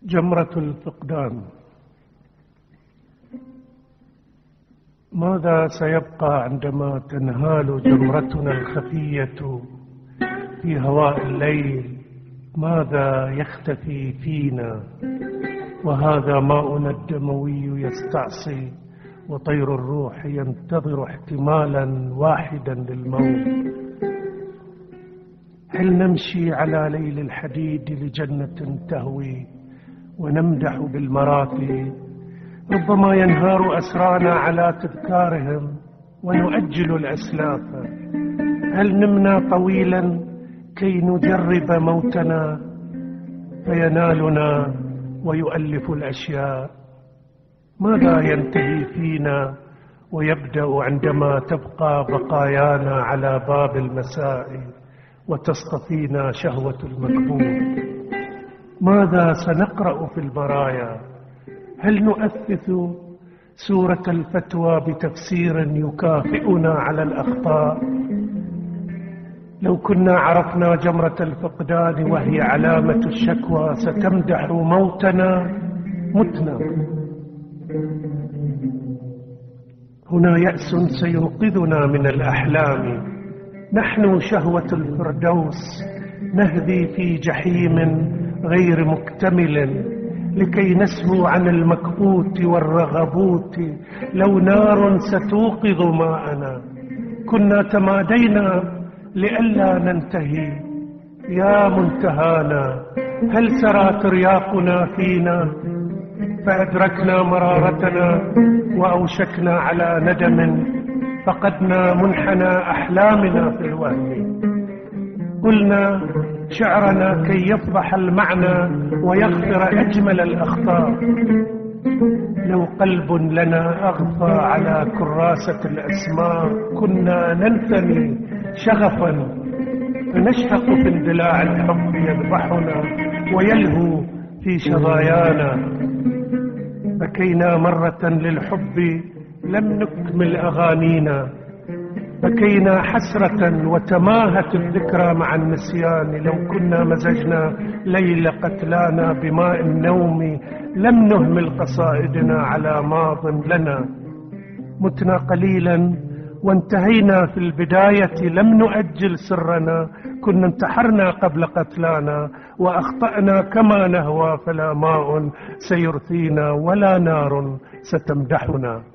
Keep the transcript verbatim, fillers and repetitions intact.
جمرة الفقدان. ماذا سيبقى عندما تنهال جمرتنا الخفية في هواء الليل؟ ماذا يختفي فينا وهذا ماؤنا الدموي يستعصي وطير الروح ينتظر احتمالا واحدا للموت؟ هل نمشي على ليل الحديد لجنة تهوي ونمدح بالمراتي؟ ربما ينهار أسرانا على تذكارهم ونؤجل الأسلاف. هل نمنا طويلا كي نجرب موتنا فينالنا ويؤلف الأشياء؟ ماذا ينتهي فينا ويبدأ عندما تبقى بقايانا على باب المساء وتصطفينا شهوة المكبوت؟ ماذا سنقرأ في البرايا؟ هل نؤثث سورة الفتوى بتفسير يكافئنا على الأخطاء؟ لو كنا عرفنا جمرة الفقدان وهي علامة الشكوى ستمدح موتنا متنا. هنا يأس سينقذنا من الأحلام. نحن شهوة الفردوس نهذي في جحيم غير مكتمل لكي نسهو عن المكبوت والرغبوت. لو نار ستوقظ ماءنا كنا تمادينا لئلا ننتهي. يا منتهانا هل سرى ترياقنا فينا فأدركنا مرارتنا وأوشكنا على ندم؟ فقدنا منحنى أحلامنا في الوهم. قلنا شعرنا كي يفضح المعنى ويغفر أجمل الأخطاء. لو قلب لنا أغفى على كراسة الأسماء كنا ننثني شغفا فنشفق في اندلاع الحب يذبحنا ويلهو في شظايانا. بكينا مرة للحب لم نكمل أغانينا. بكينا حسرة وتماهت الذكرى مع النسيان. لو كنا مزجنا ليل قتلانا بماء النوم لم نهمل قصائدنا على ماض لنا. متنا قليلا وانتهينا في البداية لم نؤجل سرنا. كنا انتحرنا قبل قتلانا وأخطأنا كما نهوى. فلا ماء سيرثينا ولا نار ستمدحنا.